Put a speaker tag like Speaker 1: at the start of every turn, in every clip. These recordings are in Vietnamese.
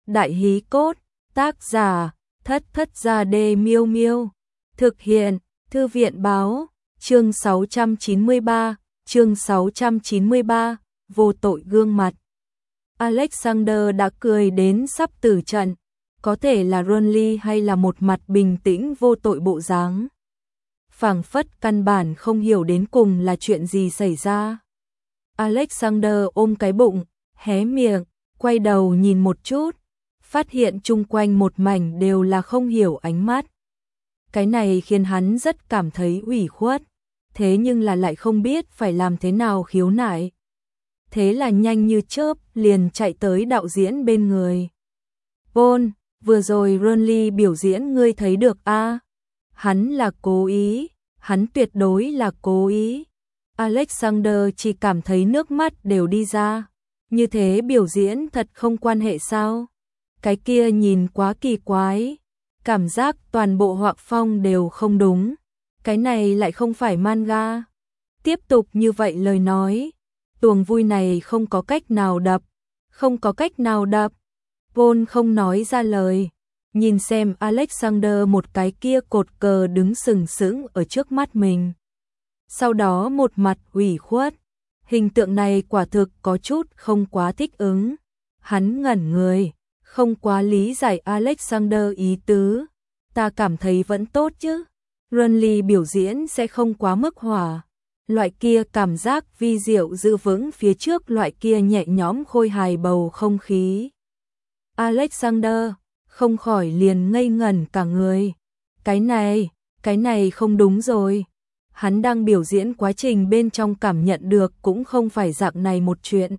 Speaker 1: Đại hí cốt, tác giả, Thất Thất Gia Đê Miêu Miêu. Thực hiện, Thư viện báo, chương 693, vô tội gương mặt. Alexander đã cười đến sắp tử trận, có thể là Ronly hay là một mặt bình tĩnh vô tội bộ dáng. Phảng phất căn bản không hiểu đến cùng là chuyện gì xảy ra. Alexander ôm cái bụng, hé miệng, quay đầu nhìn một chút, phát hiện chung quanh một mảnh đều là không hiểu ánh mắt. Cái này khiến hắn rất cảm thấy ủy khuất, thế nhưng là lại không biết phải làm thế nào khiếu nại. Thế là nhanh như chớp liền chạy tới đạo diễn bên người. Paul, vừa rồi Ronly biểu diễn ngươi thấy được a? Hắn là cố ý, hắn tuyệt đối là cố ý. Alexander chỉ cảm thấy nước mắt đều đi ra. Như thế biểu diễn thật không quan hệ sao? Cái kia nhìn quá kỳ quái. Cảm giác toàn bộ họa phong đều không đúng. Cái này lại không phải manga. Tiếp tục như vậy lời nói. Tuồng vui này không có cách nào đập. Không có cách nào đập. Paul không nói ra lời. Nhìn xem Alexander một cái kia cột cờ đứng sừng sững ở trước mắt mình. Sau đó một mặt ủy khuất. Hình tượng này quả thực có chút không quá thích ứng. Hắn ngẩn người, không quá lý giải Alexander ý tứ. Ta cảm thấy vẫn tốt chứ. Ronly biểu diễn sẽ không quá mức hỏa. Loại kia cảm giác vi diệu giữ vững phía trước loại kia nhẹ nhõm khôi hài bầu không khí. Alexander không khỏi liền ngây ngẩn cả người. Cái này không đúng rồi. Hắn đang biểu diễn quá trình bên trong cảm nhận được cũng không phải dạng này một chuyện.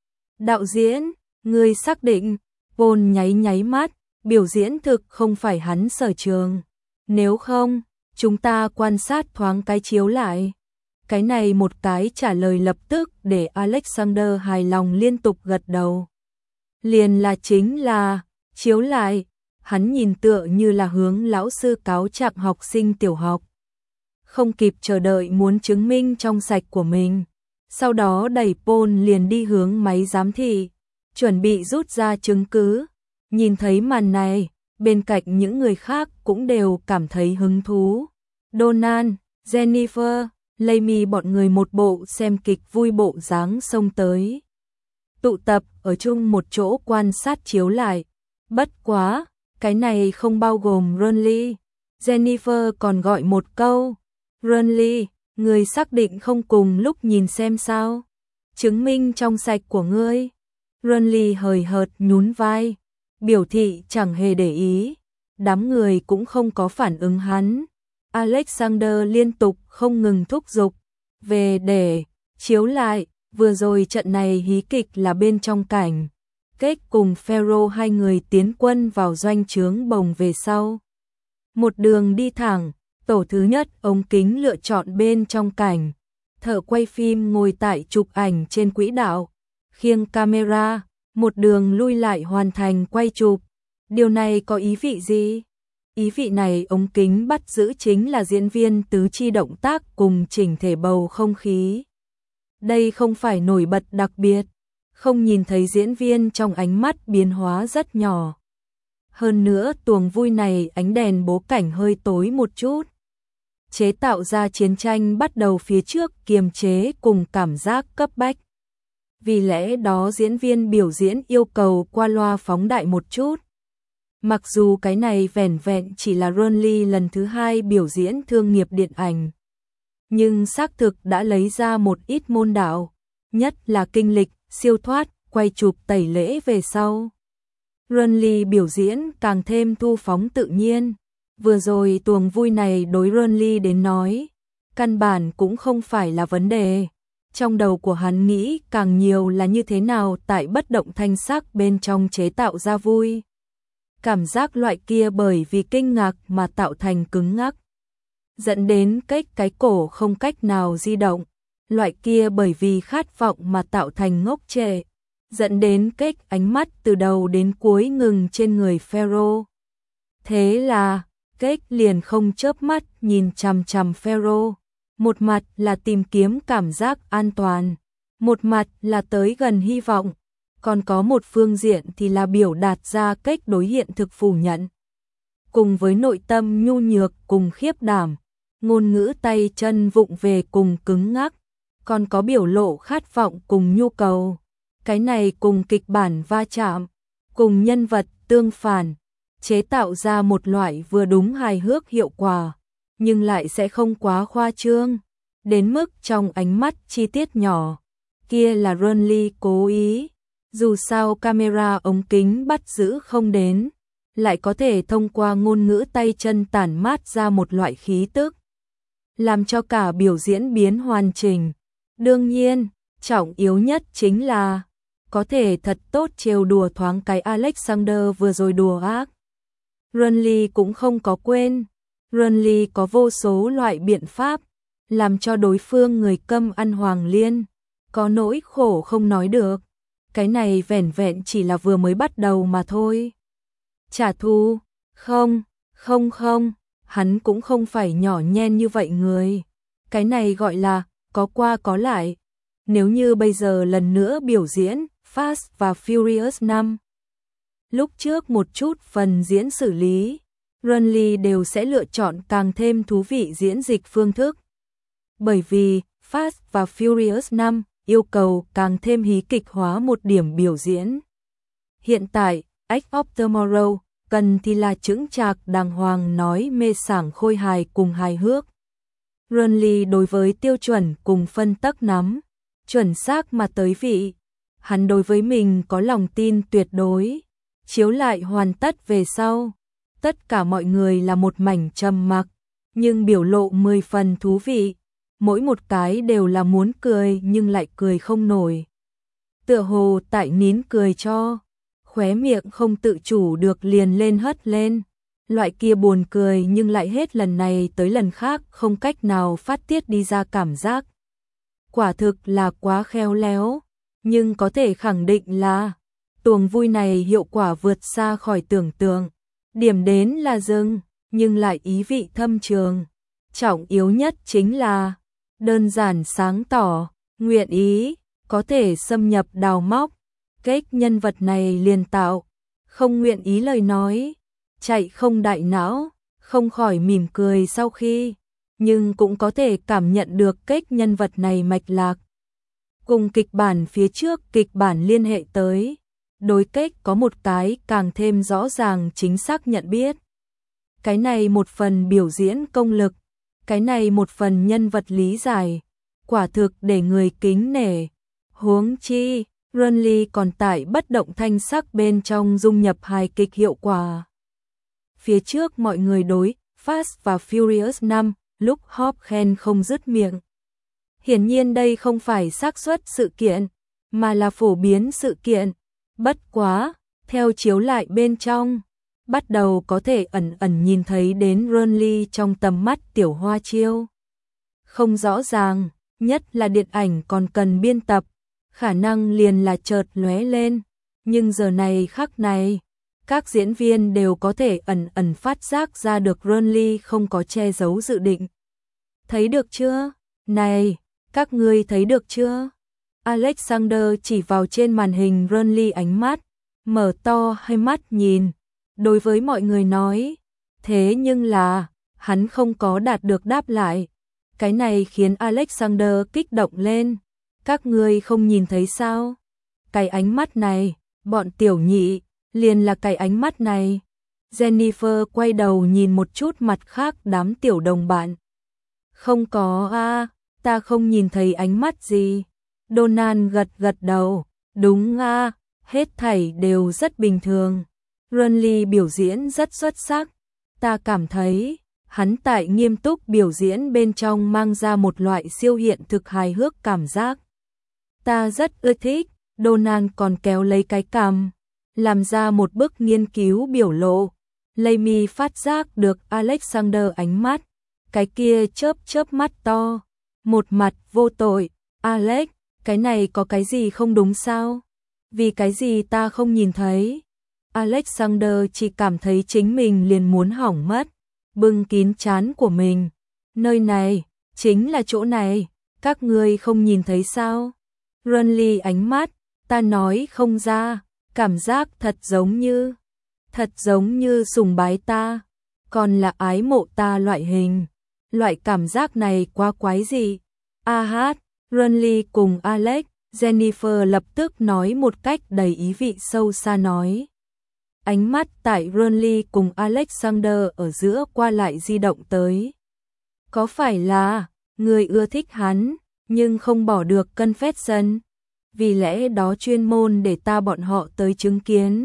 Speaker 1: Đạo diễn, ngươi xác định? Paul nháy mắt, biểu diễn thực không phải hắn sở trường. Nếu không, chúng ta quan sát thoáng cái chiếu lại. Cái này một cái trả lời lập tức để Alexander hài lòng liên tục gật đầu. Liền là chính là, chiếu lại, hắn nhìn tựa như là hướng lão sư cáo trạng học sinh tiểu học. Không kịp chờ đợi muốn chứng minh trong sạch của mình. Sau đó đẩy Paul liền đi hướng máy giám thị, chuẩn bị rút ra chứng cứ. Nhìn thấy màn này, bên cạnh những người khác cũng đều cảm thấy hứng thú. Donald, Jennifer, Amy bọn người một bộ xem kịch vui bộ dáng xông tới. Tụ tập ở chung một chỗ quan sát chiếu lại. Bất quá, cái này không bao gồm Ronly. Jennifer còn gọi một câu. Ronly, người xác định không cùng lúc nhìn xem sao? Chứng minh trong sạch của ngươi. Ronly hời hợt nhún vai, biểu thị chẳng hề để ý. Đám người cũng không có phản ứng hắn. Alexander liên tục không ngừng thúc giục. Về để chiếu lại, vừa rồi trận này hí kịch là bên trong cảnh. Kết cùng Pharaoh hai người tiến quân vào doanh trướng bồng về sau. Một đường đi thẳng. Tổ thứ nhất ống kính lựa chọn bên trong cảnh. Thợ quay phim ngồi tại chụp ảnh trên quỹ đạo. Khiêng camera, một đường lui lại hoàn thành quay chụp. Điều này có ý vị gì? Ý vị này ống kính bắt giữ chính là diễn viên tứ chi động tác cùng chỉnh thể bầu không khí. Đây không phải nổi bật đặc biệt. Không nhìn thấy diễn viên trong ánh mắt biến hóa rất nhỏ. Hơn nữa tuồng vui này ánh đèn bố cảnh hơi tối một chút. Chế tạo ra chiến tranh bắt đầu phía trước kiềm chế cùng cảm giác cấp bách. Vì lẽ đó diễn viên biểu diễn yêu cầu qua loa phóng đại một chút. Mặc dù cái này vẻn vẹn chỉ là Ronly lần thứ 2 biểu diễn thương nghiệp điện ảnh. Nhưng xác thực đã lấy ra một ít môn đạo. Nhất là kinh lịch, siêu thoát, quay chụp tẩy lễ về sau. Ronly biểu diễn càng thêm thu phóng tự nhiên. Vừa rồi tuồng vui này đối Ronly đến nói, căn bản cũng không phải là vấn đề. Trong đầu của hắn nghĩ càng nhiều là như thế nào tại bất động thanh sắc bên trong chế tạo ra vui. Cảm giác loại kia bởi vì kinh ngạc mà tạo thành cứng ngắc. Dẫn đến cái cổ không cách nào di động. Loại kia bởi vì khát vọng mà tạo thành ngốc trệ. Dẫn đến ánh mắt từ đầu đến cuối ngừng trên người Pharaoh. Thế là liền không chớp mắt nhìn chằm chằm Pharaoh. Một mặt là tìm kiếm cảm giác an toàn, một mặt là tới gần hy vọng. Còn có một phương diện thì là biểu đạt ra cách đối hiện thực phủ nhận. Cùng với nội tâm nhu nhược cùng khiếp đảm, ngôn ngữ tay chân vụng về cùng cứng ngắc, còn có biểu lộ khát vọng cùng nhu cầu. Cái này cùng kịch bản va chạm, cùng nhân vật tương phản, chế tạo ra một loại vừa đúng hài hước hiệu quả, nhưng lại sẽ không quá khoa trương, đến mức trong ánh mắt chi tiết nhỏ. Kia là Ronly cố ý, dù sao camera ống kính bắt giữ không đến, lại có thể thông qua ngôn ngữ tay chân tản mát ra một loại khí tức, làm cho cả biểu diễn biến hoàn chỉnh. Đương nhiên, trọng yếu nhất chính là có thể thật tốt trêu đùa thoáng cái Alexander vừa rồi đùa ác. Ronly cũng không có quên, Ronly có vô số loại biện pháp, làm cho đối phương người câm ăn hoàng liên, có nỗi khổ không nói được. Cái này vẻn vẹn chỉ là vừa mới bắt đầu mà thôi. Trả thù? Không, hắn cũng không phải nhỏ nhen như vậy người. Cái này gọi là có qua có lại. Nếu như bây giờ lần nữa biểu diễn Fast và Furious 5, lúc trước một chút phần diễn xử lý, Ronly đều sẽ lựa chọn càng thêm thú vị diễn dịch phương thức. Bởi vì Fast và Furious 5 yêu cầu càng thêm hí kịch hóa một điểm biểu diễn. Hiện tại, Edge of Tomorrow cần thì là chững chạc đàng hoàng nói mê sảng khôi hài cùng hài hước. Ronly đối với tiêu chuẩn cùng phân tắc nắm, chuẩn xác mà tới vị. Hắn đối với mình có lòng tin tuyệt đối. Chiếu lại hoàn tất về sau, tất cả mọi người là một mảnh trầm mặc, nhưng biểu lộ 10 phần thú vị. Mỗi một cái đều là muốn cười nhưng lại cười không nổi. Tựa hồ tại nín cười cho, khóe miệng không tự chủ được liền lên hất lên. Loại kia buồn cười nhưng lại hết lần này tới lần khác không cách nào phát tiết đi ra cảm giác. Quả thực là quá khéo léo, nhưng có thể khẳng định là tuồng vui này hiệu quả vượt xa khỏi tưởng tượng. Điểm đến là dừng, nhưng lại ý vị thâm trường. Trọng yếu nhất chính là đơn giản sáng tỏ, nguyện ý, có thể xâm nhập đào móc. Cách nhân vật này liền tạo, không nguyện ý lời nói, chạy không đại não, không khỏi mỉm cười sau khi, nhưng cũng có thể cảm nhận được cách nhân vật này mạch lạc. Cùng kịch bản phía trước kịch bản liên hệ tới, đối cách có một cái càng thêm rõ ràng chính xác nhận biết. Cái này một phần biểu diễn công lực, cái này một phần nhân vật lý giải, quả thực để người kính nể. Huống chi, Ronly còn tại bất động thanh sắc bên trong dung nhập hài kịch hiệu quả. Phía trước mọi người đối Fast và Furious 5 lúc hóp khen không dứt miệng. Hiển nhiên đây không phải xác suất sự kiện, mà là phổ biến sự kiện. Bất quá, theo chiếu lại bên trong, bắt đầu có thể ẩn ẩn nhìn thấy đến Ronly trong tầm mắt tiểu hoa chiêu. Không rõ ràng, nhất là điện ảnh còn cần biên tập, khả năng liền là chợt lóe lên, nhưng giờ này khắc này, các diễn viên đều có thể ẩn ẩn phát giác ra được Ronly không có che giấu dự định. Thấy được chưa? Này, các ngươi thấy được chưa? Alexander chỉ vào trên màn hình Ronly ánh mắt, mở to hai mắt nhìn, đối với mọi người nói, thế nhưng là, hắn không có đạt được đáp lại. Cái này khiến Alexander kích động lên. Các ngươi không nhìn thấy sao? Cái ánh mắt này, bọn tiểu nhị, liền là cái ánh mắt này. Jennifer quay đầu nhìn một chút mặt khác đám tiểu đồng bạn. Không có a, ta không nhìn thấy ánh mắt gì. Donald gật gật đầu, đúng a, hết thảy đều rất bình thường. Ronly biểu diễn rất xuất sắc, ta cảm thấy hắn tại nghiêm túc biểu diễn bên trong mang ra một loại siêu hiện thực hài hước cảm giác. Ta rất ưa thích. Donald còn kéo lấy cái cằm, làm ra một bức nghiên cứu biểu lộ. Amy phát giác được Alexander ánh mắt, cái kia chớp chớp mắt to, một mặt vô tội. Alex, cái này có cái gì không đúng sao? Vì cái gì ta không nhìn thấy? Alexander chỉ cảm thấy chính mình liền muốn hỏng mất, bưng kín trán của mình. Nơi này, chính là chỗ này, các ngươi không nhìn thấy sao? Ronly ánh mắt, ta nói không ra, cảm giác thật giống như sùng bái ta, còn là ái mộ ta loại hình. Loại cảm giác này quá quái dị. Ronly cùng Alex, Jennifer lập tức nói một cách đầy ý vị sâu xa nói. Ánh mắt tại Ronly cùng Alexander ở giữa qua lại di động tới. Có phải là người ưa thích hắn, nhưng không bỏ được confession? Vì lẽ đó chuyên môn để bọn họ tới chứng kiến.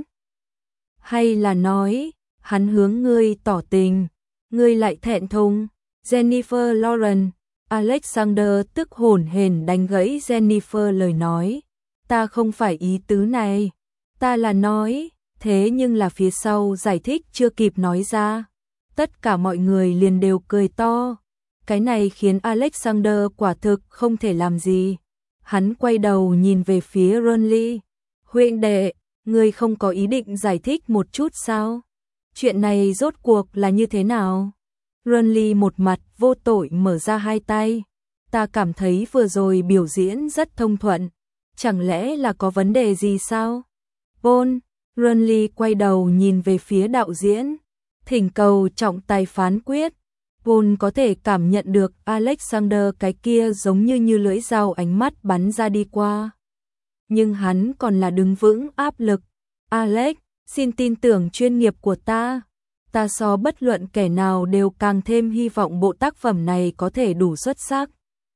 Speaker 1: Hay là nói, hắn hướng ngươi tỏ tình, ngươi lại thẹn thùng? Jennifer Lawrence, Alexander tức hổn hển đánh gãy Jennifer lời nói. Ta không phải ý tứ này, ta là nói, thế nhưng là phía sau giải thích chưa kịp nói ra. Tất cả mọi người liền đều cười to. Cái này khiến Alexander quả thực không thể làm gì. Hắn quay đầu nhìn về phía Ronly. Huynh đệ, ngươi không có ý định giải thích một chút sao? Chuyện này rốt cuộc là như thế nào? Ronly một mặt vô tội mở ra hai tay. Ta cảm thấy vừa rồi biểu diễn rất thông thuận. Chẳng lẽ là có vấn đề gì sao? Paul, Ronly quay đầu nhìn về phía đạo diễn. Thỉnh cầu trọng tài phán quyết. Paul có thể cảm nhận được Alexander cái kia giống như lưỡi dao ánh mắt bắn ra đi qua. Nhưng hắn còn là đứng vững áp lực. Alex, xin tin tưởng chuyên nghiệp của ta. Ta so bất luận kẻ nào đều càng thêm hy vọng bộ tác phẩm này có thể đủ xuất sắc.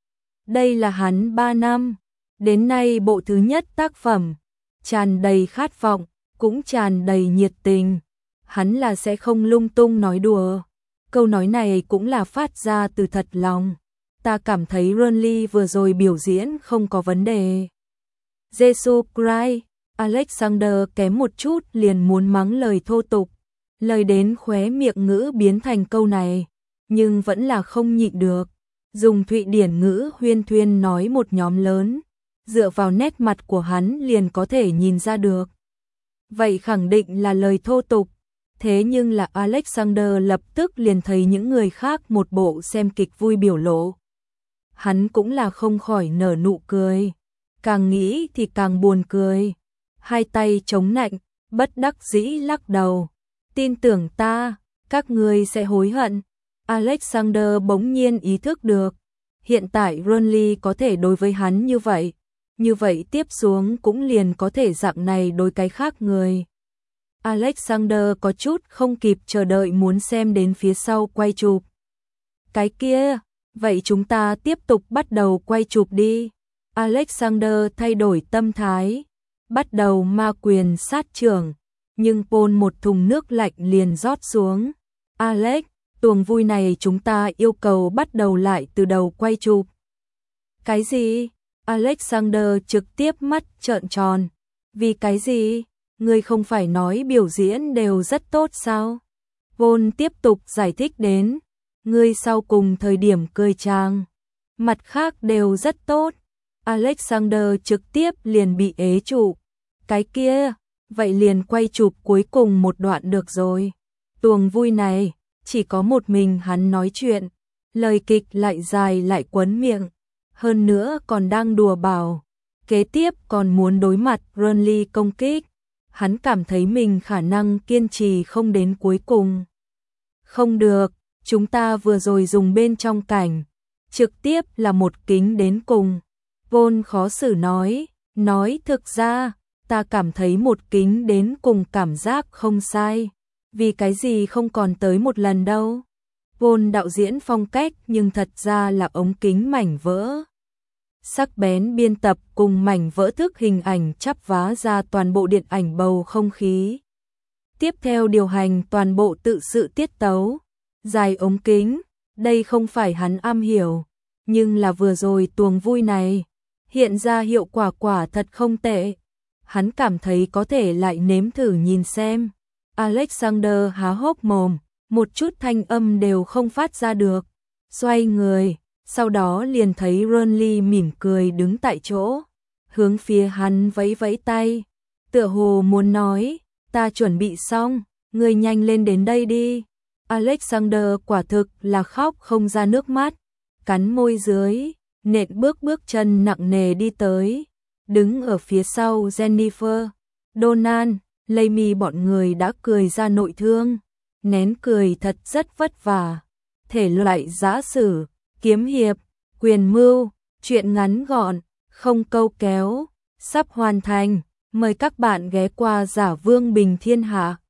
Speaker 1: Đây là hắn 3 năm. Đến nay bộ thứ nhất tác phẩm. Tràn đầy khát vọng, cũng tràn đầy nhiệt tình. Hắn là sẽ không lung tung nói đùa. Câu nói này cũng là phát ra từ thật lòng. Ta cảm thấy Ronly vừa rồi biểu diễn không có vấn đề. Jesus Christ, Alexander kém một chút liền muốn mắng lời thô tục. Lời đến khóe miệng ngữ biến thành câu này, nhưng vẫn là không nhịn được. Dùng Thụy Điển ngữ huyên thuyên nói một nhóm lớn, dựa vào nét mặt của hắn liền có thể nhìn ra được. Vậy khẳng định là lời thô tục. Thế nhưng là Alexander lập tức liền thấy những người khác một bộ xem kịch vui biểu lộ. Hắn cũng là không khỏi nở nụ cười. Càng nghĩ thì càng buồn cười. Hai tay chống nạnh, bất đắc dĩ lắc đầu. Tin tưởng ta, các ngươi sẽ hối hận. Alexander bỗng nhiên ý thức được. Hiện tại Ronly có thể đối với hắn như vậy. Như vậy tiếp xuống cũng liền có thể dạng này đối cái khác người. Alexander có chút không kịp chờ đợi muốn xem đến phía sau quay chụp. Cái kia, vậy chúng ta tiếp tục bắt đầu quay chụp đi. Alexander thay đổi tâm thái, bắt đầu ma quyền sát trưởng, nhưng Paul một thùng nước lạnh liền rót xuống. Alex, tuồng vui này chúng ta yêu cầu bắt đầu lại từ đầu quay chụp. Cái gì? Alexander trực tiếp mắt trợn tròn. Vì cái gì? Ngươi không phải nói biểu diễn đều rất tốt sao? Paul tiếp tục giải thích đến. Ngươi sau cùng thời điểm cười trang, mặt khác đều rất tốt. Alexander trực tiếp liền bị ế trụ. Cái kia, vậy liền quay chụp cuối cùng một đoạn được rồi. Tuồng vui này, chỉ có một mình hắn nói chuyện. Lời kịch lại dài lại quấn miệng. Hơn nữa còn đang đùa bảo. Kế tiếp còn muốn đối mặt Ronly công kích. Hắn cảm thấy mình khả năng kiên trì không đến cuối cùng. Không được, chúng ta vừa rồi dùng bên trong cảnh. Trực tiếp là một kính đến cùng. Paul khó xử nói thực ra, ta cảm thấy một kính đến cùng cảm giác không sai. Vì cái gì không còn tới một lần đâu. Paul đạo diễn phong cách nhưng thật ra là ống kính mảnh vỡ. Sắc bén biên tập cùng mảnh vỡ thức hình ảnh chắp vá ra toàn bộ điện ảnh bầu không khí. Tiếp theo điều hành toàn bộ tự sự tiết tấu. Dài ống kính, đây không phải hắn am hiểu, nhưng là vừa rồi tuồng vui này, hiện ra hiệu quả quả thật không tệ. Hắn cảm thấy có thể lại nếm thử nhìn xem. Alexander há hốc mồm, một chút thanh âm đều không phát ra được. Xoay người, sau đó liền thấy Ronly mỉm cười đứng tại chỗ, hướng phía hắn vẫy vẫy tay, tựa hồ muốn nói, ta chuẩn bị xong, ngươi nhanh lên đến đây đi. Alexander quả thực là khóc không ra nước mắt, cắn môi dưới, nện bước chân nặng nề đi tới. đứng ở phía sau Jennifer, Donald, Amy bọn người đã cười ra nội thương, nén cười thật rất vất vả. Thể loại giã sử, kiếm hiệp, quyền mưu, truyện ngắn gọn, không câu kéo, sắp hoàn thành. Mời các bạn ghé qua Giả Vương Bình Thiên Hạ.